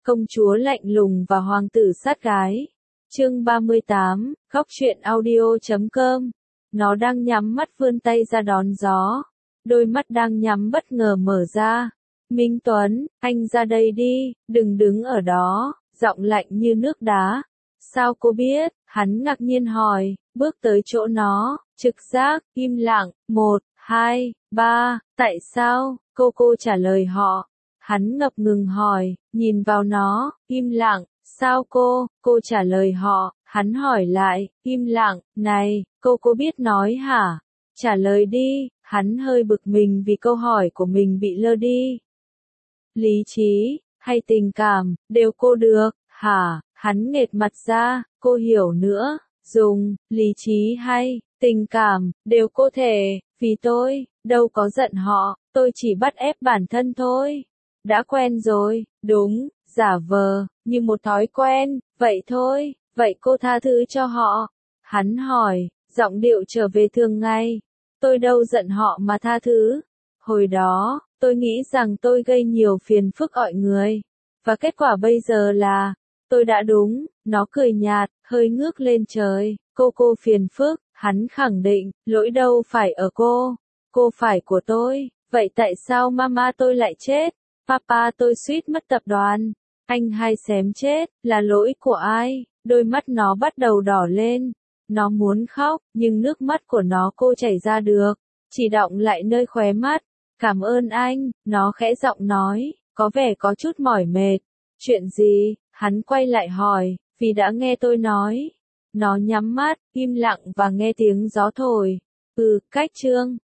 Công chúa lạnh lùng và hoàng tử sát gái. Chương 38, Khóc truyện audio.com. Nó đang nhắm mắt vươn tay ra đón gió. Đôi mắt đang nhắm bất ngờ mở ra. Minh Tuấn, anh ra đây đi, đừng đứng ở đó, giọng lạnh như nước đá. Sao cô biết? Hắn ngạc nhiên hỏi, bước tới chỗ nó, trực giác, im lặng, 1, 2, 3, tại sao? Cô trả lời họ. Hắn ngập ngừng hỏi, nhìn vào nó, im lặng, sao cô trả lời họ, hắn hỏi lại, im lặng, này, cô biết nói hả? Trả lời đi, hắn hơi bực mình vì câu hỏi của mình bị lơ đi. Lý trí, hay tình cảm, đều cô được, hả? Hắn nghệt mặt ra, cô hiểu nữa, dùng, lý trí hay, tình cảm, đều cô thể, vì tôi, đâu có giận họ, tôi chỉ bắt ép bản thân thôi. Đã quen rồi, đúng, giả vờ, như một thói quen, vậy thôi, vậy cô tha thứ cho họ. Hắn hỏi, giọng điệu trở về thường ngày. Tôi đâu giận họ mà tha thứ. Hồi đó, tôi nghĩ rằng tôi gây nhiều phiền phức mọi người. Và kết quả bây giờ là, tôi đã đúng, nó cười nhạt, hơi ngước lên trời. Cô phiền phức, hắn khẳng định, lỗi đâu phải ở cô phải của tôi. Vậy tại sao mama tôi lại chết? Papa tôi suýt mất tập đoàn. Anh hai xém chết, là lỗi của ai? Đôi mắt nó bắt đầu đỏ lên. Nó muốn khóc, nhưng nước mắt của nó cô chảy ra được. Chỉ đọng lại nơi khóe mắt. Cảm ơn anh, nó khẽ giọng nói, có vẻ có chút mỏi mệt. Chuyện gì? Hắn quay lại hỏi, vì đã nghe tôi nói. Nó nhắm mắt, im lặng và nghe tiếng gió thổi. Cách chương.